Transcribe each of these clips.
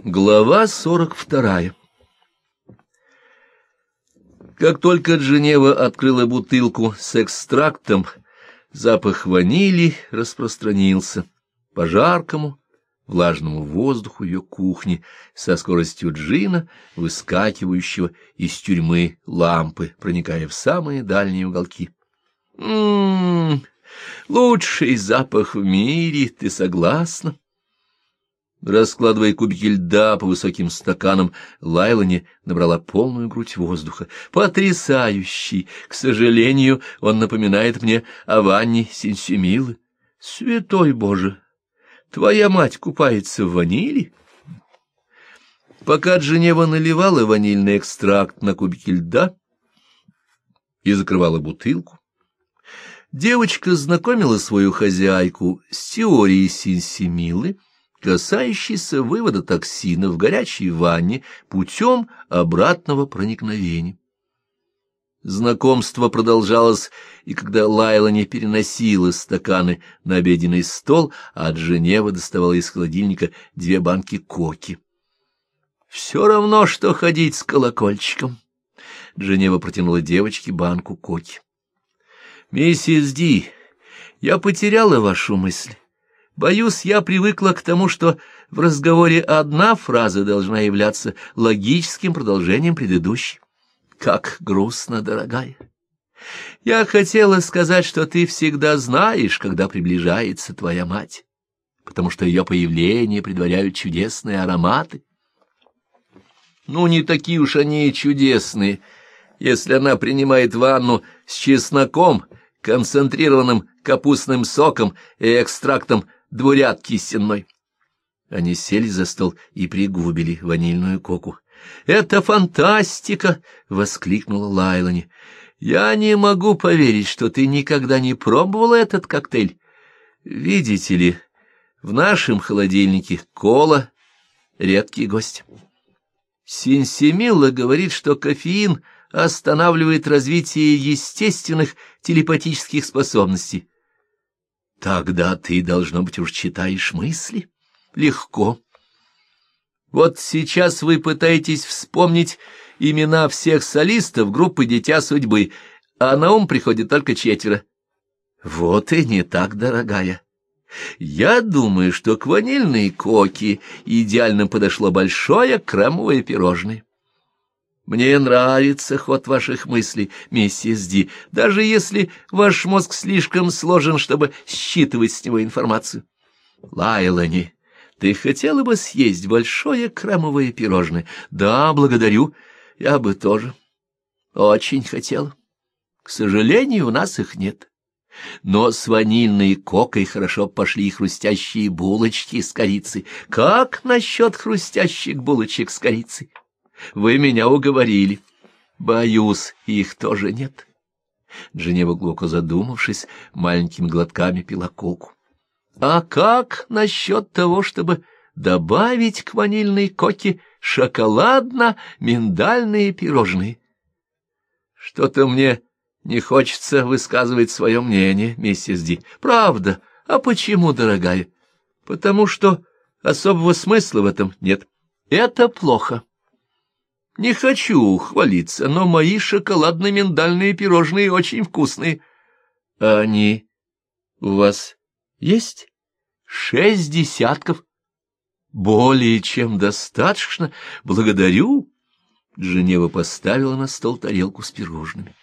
Глава 42. Как только Дженева открыла бутылку с экстрактом, запах ванили распространился по жаркому, влажному воздуху ее кухни со скоростью джина, выскакивающего из тюрьмы лампы, проникая в самые дальние уголки. Лучший запах в мире, ты согласна? Раскладывая кубики льда по высоким стаканам, Лайлани набрала полную грудь воздуха. Потрясающий! К сожалению, он напоминает мне о ванне Синсимилы. Святой Боже! Твоя мать купается в ванили? Пока Дженева наливала ванильный экстракт на кубики льда и закрывала бутылку, девочка знакомила свою хозяйку с теорией Синсимилы, касающийся вывода токсина в горячей ванне путем обратного проникновения. Знакомство продолжалось, и когда Лайлани переносила стаканы на обеденный стол, а Дженева доставала из холодильника 2 банки коки. «Все равно, что ходить с колокольчиком», — Дженева протянула девочке банку коки. «Миссис Ди, я потеряла вашу мысль. Боюсь, я привыкла к тому, что в разговоре одна фраза должна являться логическим продолжением предыдущей. Как грустно, дорогая. Я хотела сказать, что ты всегда знаешь, когда приближается твоя мать, потому что ее появление предваряют чудесные ароматы. Ну, не такие уж они и чудесные, если она принимает ванну с чесноком, концентрированным капустным соком и экстрактом двурядки сенной. Они сели за стол и пригубили ванильную коку. «Это фантастика!» — воскликнула Лайлани. «Я не могу поверить, что ты никогда не пробовала этот коктейль. Видите ли, в нашем холодильнике кола — редкий гость. Синсимилла говорит, что кофеин останавливает развитие естественных телепатических способностей. Тогда ты, должно быть, уж читаешь мысли. Легко. Вот сейчас вы пытаетесь вспомнить имена всех солистов группы «Дитя судьбы», а на ум приходит только 4. Вот и не так, дорогая. Я думаю, что к ванильной коке идеально подошло большое кремовое пирожное. Мне нравится ход ваших мыслей, миссис Ди, даже если ваш мозг слишком сложен, чтобы считывать с него информацию. Лайлани, ты хотела бы съесть большое кремовое пирожное? Да, благодарю, я бы тоже. Очень хотела. К сожалению, у нас их нет. Но с ванильной кокой хорошо пошли хрустящие булочки с корицей. Как насчет хрустящих булочек с корицей? Вы меня уговорили. Боюсь, их тоже нет. Дженева, глубоко задумавшись, маленькими глотками пила коку. А как насчет того, чтобы добавить к ванильной коке шоколадно-миндальные пирожные? Что-то мне не хочется высказывать свое мнение, миссис Ди. Правда. А почему, дорогая? Потому что особого смысла в этом нет. Это плохо. Не хочу хвалиться, но мои шоколадно-миндальные пирожные очень вкусные. А они у вас есть? 6 десятков. Более чем достаточно. Благодарю. Дженева поставила на стол тарелку с пирожными.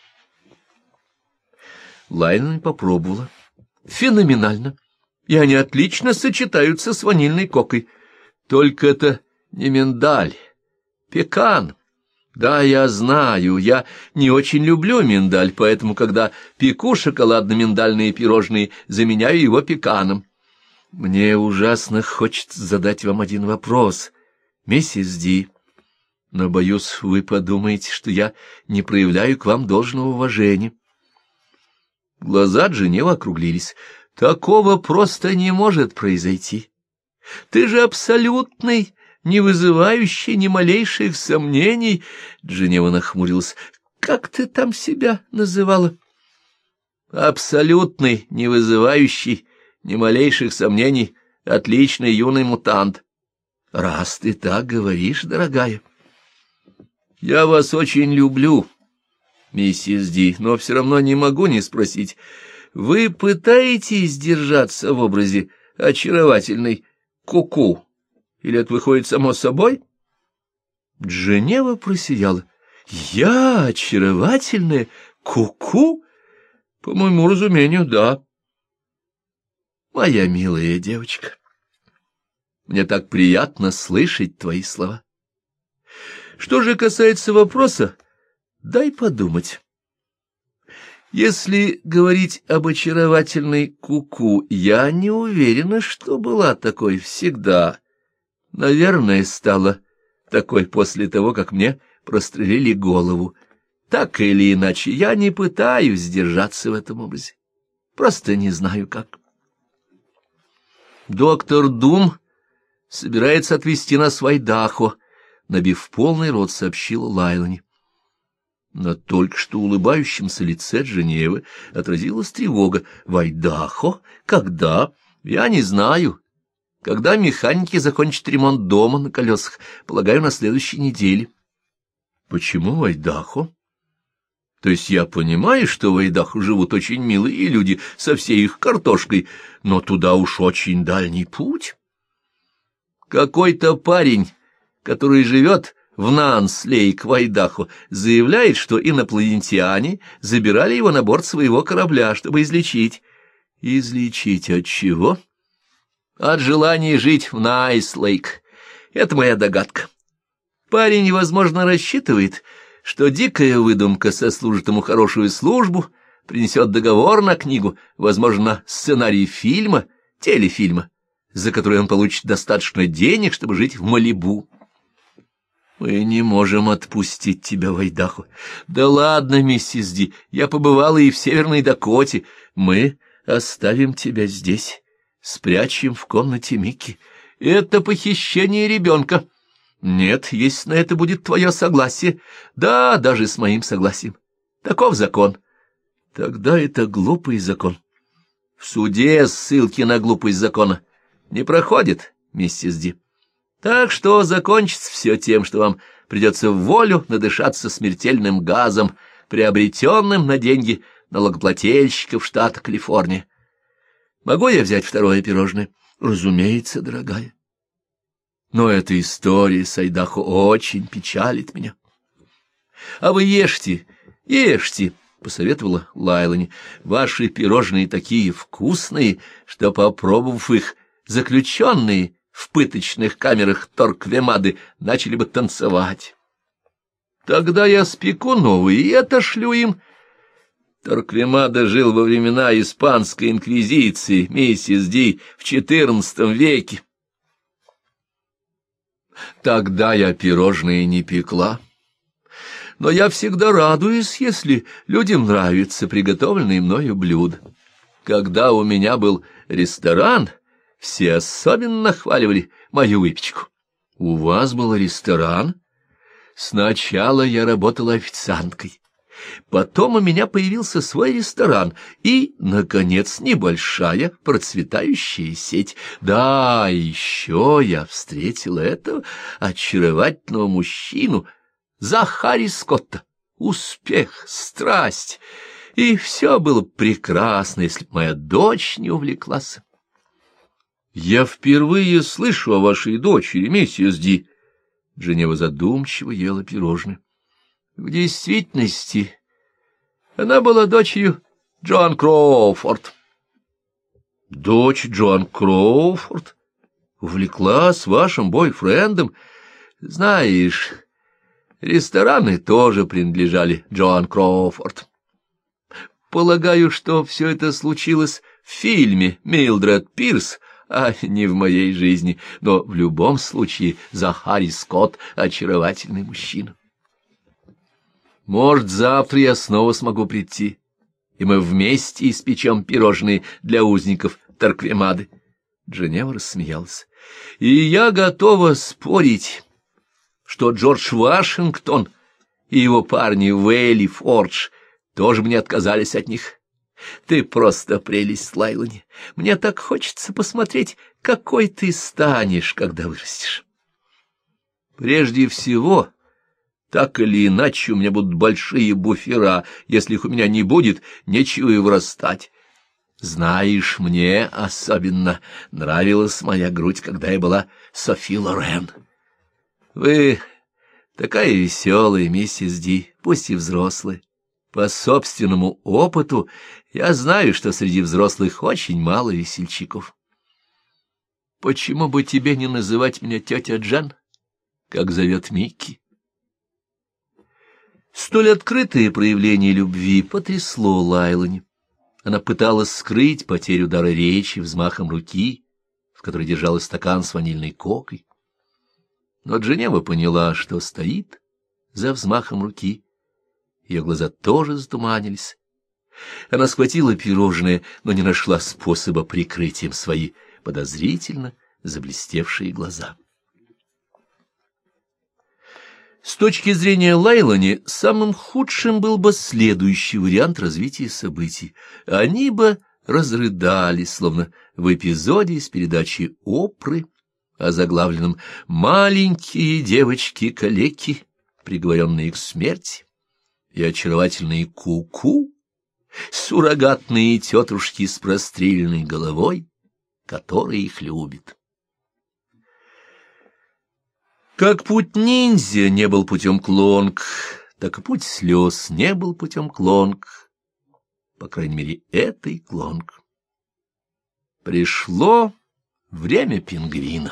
Лайлани попробовала. Феноменально. И они отлично сочетаются с ванильной кокой. Только это не миндаль, пекан. Да, я знаю, я не очень люблю миндаль, поэтому, когда пеку шоколадно-миндальные пирожные, заменяю его пеканом. Мне ужасно хочется задать вам один вопрос, миссис Ди, но, боюсь, вы подумаете, что я не проявляю к вам должного уважения. Глаза Дженевы округлились. Такого просто не может произойти. Ты же абсолютный, не вызывающий ни малейших сомнений. Дженева нахмурилась. Как ты там себя называла? Абсолютный, не вызывающий ни малейших сомнений, отличный юный мутант. раз ты так говоришь, дорогая. Я вас очень люблю, миссис Ди, но все равно не могу не спросить. Вы пытаетесь держаться в образе очаровательной Куку? Или это выходит само собой? Дженева просияла. Я очаровательная Куку? По моему разумению, да. Моя милая девочка, мне так приятно слышать твои слова. Что же касается вопроса, дай подумать. Если говорить об очаровательной Куку, я не уверена, что была такой всегда. Наверное, стала такой после того, как мне прострелили голову. Так или иначе, я не пытаюсь держаться в этом образе. Просто не знаю, как. Доктор Дум собирается отвезти нас в Айдахо, набив полный рот, сообщила Лайлани. На только что улыбающемся лице Дженевы отразилась тревога. В Айдахо? Когда? Я не знаю. Когда механики закончат ремонт дома на колесах? Полагаю, на следующей неделе. Почему в Айдахо? То есть я понимаю, что в Айдахо живут очень милые люди со всей их картошкой, но туда уж очень дальний путь. Какой-то парень, который живет в Нанс-Лейк в Айдахо, заявляет, что инопланетяне забирали его на борт своего корабля, чтобы излечить. Излечить от чего? От желания жить в Найс-Лейк. Это моя догадка. Парень, возможно, рассчитывает, что дикая выдумка сослужит ему хорошую службу, принесет договор на книгу, возможно, на сценарий фильма, телефильма, за который он получит достаточно денег, чтобы жить в Малибу. Мы не можем отпустить тебя в Айдахо. Да ладно, миссис Ди, я побывала и в Северной Дакоте. Мы оставим тебя здесь, спрячем в комнате Микки. Это похищение ребенка. Нет, если на это будет твое согласие. Да, даже с моим согласием. Таков закон. Тогда это глупый закон. В суде ссылки на глупость закона не проходит, миссис Ди. Так что закончится все тем, что вам придется в волю надышаться смертельным газом, приобретенным на деньги налогоплательщиков штата Калифорния. Могу я взять второе пирожное? Разумеется, дорогая. Но эта история с Айдахо очень печалит меня. — А вы ешьте, ешьте, — посоветовала Лайлани. — Ваши пирожные такие вкусные, что, попробовав их, заключенные в пыточных камерах Торквемады начали бы танцевать. Тогда я спеку новые и отошлю им. Торквемада жил во времена Испанской инквизиции, миссис Ди, в XIV веке. Тогда я пирожные не пекла. Но я всегда радуюсь, если людям нравится приготовленное мною блюдо. Когда у меня был ресторан, все особенно нахваливали мою выпечку. У вас был ресторан? Сначала я работала официанткой. Потом у меня появился свой ресторан и, наконец, небольшая процветающая сеть. Да, еще я встретила этого очаровательного мужчину, Захари Скотта. Успех, страсть. И все было прекрасно, если б моя дочь не увлеклась. Я впервые слышу о вашей дочери, миссис Ди. Дженева задумчиво ела пирожное. В действительности, она была дочерью Джоан Кроуфорд. Дочь Джоан Кроуфорд увлеклась вашим бойфрендом. Знаешь, рестораны тоже принадлежали Джоан Кроуфорд. Полагаю, что все это случилось в фильме «Милдред Пирс», а не в моей жизни, но в любом случае Захари Скотт — очаровательный мужчина. Может, завтра я снова смогу прийти, и мы вместе испечем пирожные для узников Торквемады. Дженева рассмеялась. И я готова спорить, что Джордж Вашингтон и его парни Вэлли Фордж тоже бы не отказались от них. Ты просто прелесть, Лайлани. Мне так хочется посмотреть, какой ты станешь, когда вырастешь. Прежде всего, так или иначе, у меня будут большие буфера. Если их у меня не будет, нечего и вырастать. Знаешь, мне особенно нравилась моя грудь, когда я была Софи Лорен. Вы такая веселая, миссис Ди, пусть и взрослая. По собственному опыту я знаю, что среди взрослых очень мало весельчаков. Почему бы тебе не называть меня тетя Джен, как зовет Микки? Столь открытое проявление любви потрясло Лайлани. Она пыталась скрыть потерю дара речи взмахом руки, в которой держала стакан с ванильной кокой. Но Дженева поняла, что стоит за взмахом руки. Ее глаза тоже затуманились. Она схватила пирожное, но не нашла способа прикрыть им свои подозрительно заблестевшие глаза. С точки зрения Лайлани, самым худшим был бы следующий вариант развития событий. Они бы разрыдались, словно в эпизоде из передачи Опры, озаглавленном «Маленькие девочки-калеки, приговоренные к смерти», и очаровательные ку-ку, суррогатные тетушки с простреленной головой, которые их любят. Как путь ниндзя не был путем Клонг, так и путь слез не был путем Клонг, по крайней мере, этой Клонг. Пришло время пингвина.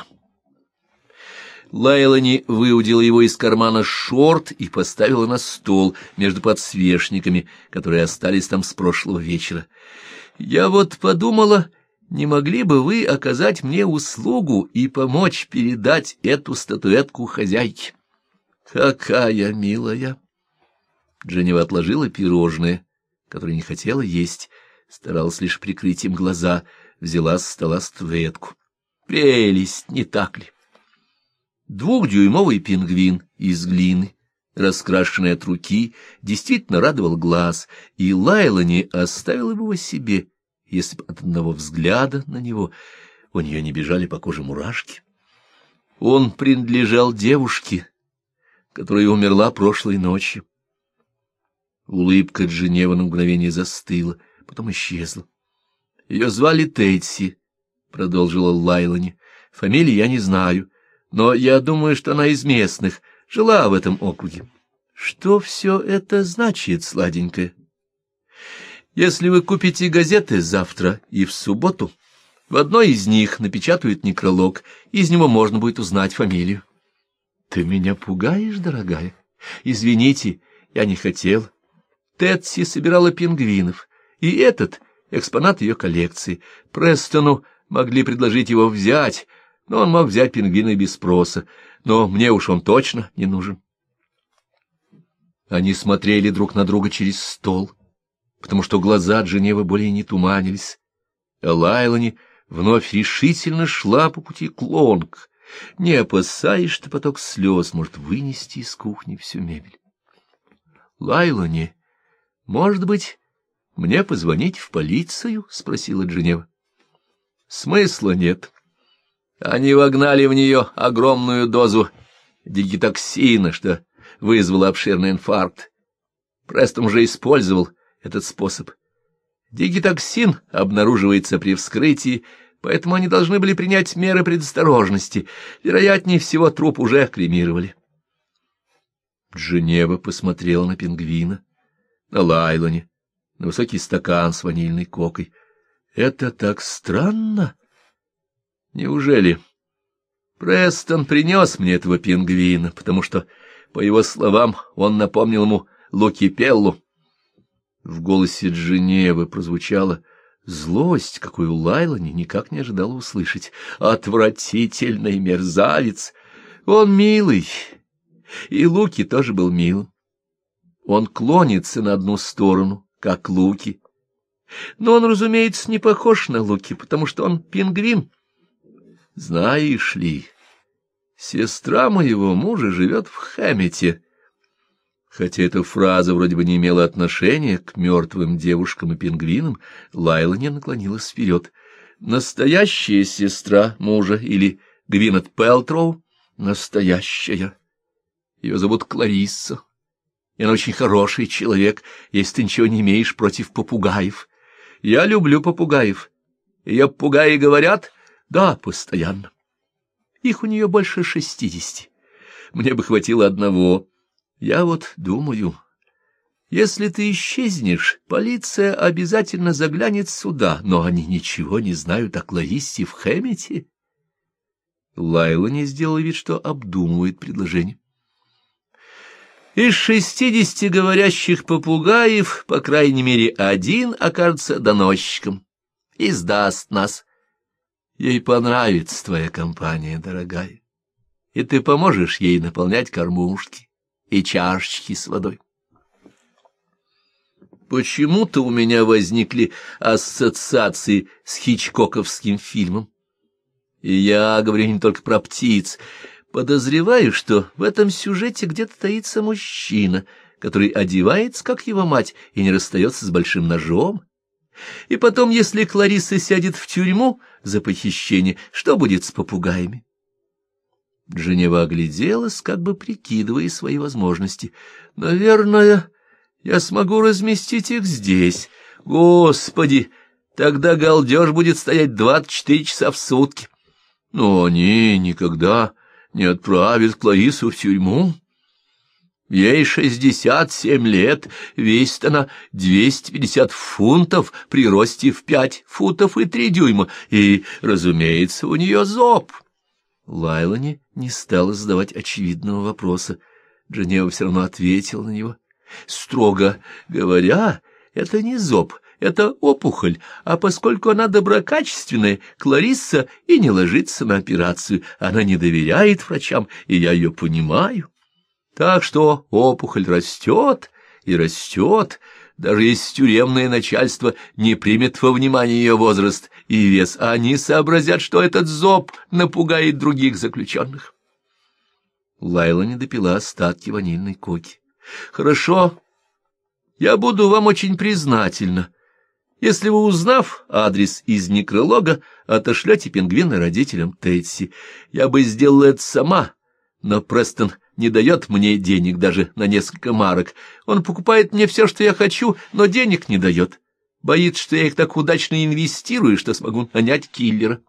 Лайлани выудила его из кармана шорт и поставила на стол между подсвечниками, которые остались там с прошлого вечера. «Я вот подумала, не могли бы вы оказать мне услугу и помочь передать эту статуэтку хозяйке?» «Какая милая!» Дженева отложила пирожное, которое не хотела есть, старалась лишь прикрыть им глаза, взяла с стола статуэтку. «Прелесть, не так ли?» Двухдюймовый пингвин из глины, раскрашенный от руки, действительно радовал глаз, и Лайлани оставила его себе, если бы от одного взгляда на него у нее не бежали по коже мурашки. Он принадлежал девушке, которая умерла прошлой ночью. Улыбка Дженевы на мгновение застыла, потом исчезла. Ее звали Тетси, — продолжила Лайлани. Фамилии я не знаю, но я думаю, что она из местных, жила в этом округе. Что все это значит, сладенькая? Если вы купите газеты завтра и в субботу, в одной из них напечатают некролог, из него можно будет узнать фамилию. Ты меня пугаешь, дорогая? Извините, я не хотел. Тетси собирала пингвинов, и этот — экспонат ее коллекции. Престону могли предложить его взять, но он мог взять пингвина без спроса, но мне уж он точно не нужен. Они смотрели друг на друга через стол, потому что глаза Дженевы более не туманились, а Лайлани вновь решительно шла по пути Клонг, не опасаясь, что поток слез может вынести из кухни всю мебель. — Лайлани, может быть, мне позвонить в полицию? — спросила Дженева. — Смысла нет. Они вогнали в нее огромную дозу дигитоксина, что вызвало обширный инфаркт. Престон уже использовал этот способ. Дигитоксин обнаруживается при вскрытии, поэтому они должны были принять меры предосторожности. Вероятнее всего, труп уже кремировали. Дженева посмотрела на пингвина, на Лайлани, на высокий стакан с ванильной кокой. — Это так странно! Неужели? Престон принес мне этого пингвина, потому что, по его словам, он напомнил ему Лукипеллу. В голосе Дженевы прозвучала злость, какую Лайлани никак не ожидала услышать. Отвратительный мерзавец! Он милый, и Луки тоже был милым. Он клонится на одну сторону, как Луки. Но он, разумеется, не похож на Луки, потому что он пингвин. Знаешь ли, сестра моего мужа живет в Хэммете. Хотя эта фраза вроде бы не имела отношения к мертвым девушкам и пингвинам, Лайлани наклонилась вперед. Настоящая сестра мужа или Гвинет Пэлтроу? настоящая. Ее зовут Кларисса. И она очень хороший человек, если ты ничего не имеешь против попугаев. Я люблю попугаев. Ее попугаи говорят? Да, постоянно. Их у нее больше 60. Мне бы хватило одного. Я вот думаю, если ты исчезнешь, полиция обязательно заглянет сюда, но они ничего не знают о Клариссе в Хэммете. Лайла не сделала вид, что обдумывает предложение. Из 60 говорящих попугаев, по крайней мере, один окажется доносчиком и сдаст нас. Ей понравится твоя компания, дорогая, и ты поможешь ей наполнять кормушки и чашечки с водой. Почему-то у меня возникли ассоциации с хичкоковским фильмом. И я говорю не только про птиц. Подозреваю, что в этом сюжете где-то таится мужчина, который одевается, как его мать, и не расстается с большим ножом. И потом, если Кларисса сядет в тюрьму за похищение, что будет с попугаями? Дженева огляделась, как бы прикидывая свои возможности. Наверное, я смогу разместить их здесь. Господи, тогда галдеж будет стоять 24 часа в сутки. Но они никогда не отправят Клариссу в тюрьму. Ей 67 лет, весит она 250 фунтов при росте в 5 футов и 3 дюйма, и, разумеется, у нее зоб. Лайлани не стала задавать очевидного вопроса. Дженева все равно ответила на него. Строго говоря, это не зоб, это опухоль, а поскольку она доброкачественная, Кларисса и не ложится на операцию, она не доверяет врачам, и я ее понимаю. Так что опухоль растет и растет, даже если тюремное начальство не примет во внимание ее возраст и вес, а они сообразят, что этот зоб напугает других заключенных. Лайла не допила остатки ванильной коки. — Хорошо, я буду вам очень признательна, если вы, узнав адрес из некролога, отошлете пингвина родителям Тетси. Я бы сделала это сама, но Престон не дает мне денег даже на несколько марок. Он покупает мне все, что я хочу, но денег не дает. Боится, что я их так удачно инвестирую, что смогу нанять киллера.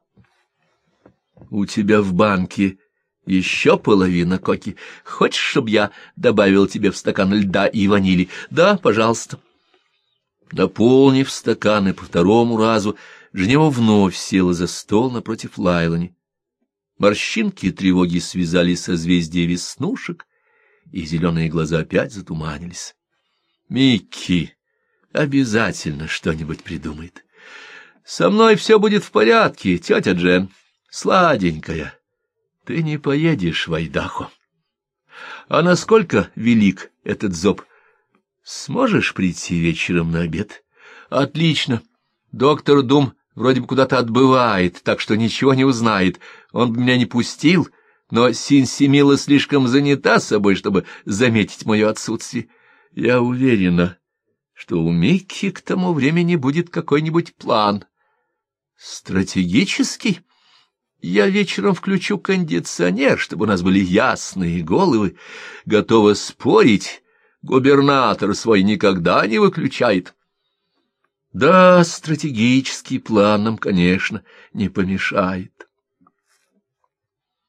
— У тебя в банке еще половина коки. Хочешь, чтобы я добавил тебе в стакан льда и ванили? Да, пожалуйста. Наполнив стаканы по второму разу, Женева вновь села за стол напротив Лайлани. Морщинки и тревоги связали созвездие веснушек, и зеленые глаза опять затуманились. Микки обязательно что-нибудь придумает. Со мной все будет в порядке, тетя Джен. Сладенькая, ты не поедешь в Айдахо. А насколько велик этот зоб? Сможешь прийти вечером на обед? Отлично. Доктор Дум вроде бы куда-то отбывает, так что ничего не узнает. Он бы меня не пустил, но Синсимила слишком занята собой, чтобы заметить мое отсутствие. Я уверена, что у Микки к тому времени будет какой-нибудь план. Стратегический? Я вечером включу кондиционер, чтобы у нас были ясные головы. Готова спорить, губернатор свой никогда не выключает. Да, стратегический план нам, конечно, не помешает.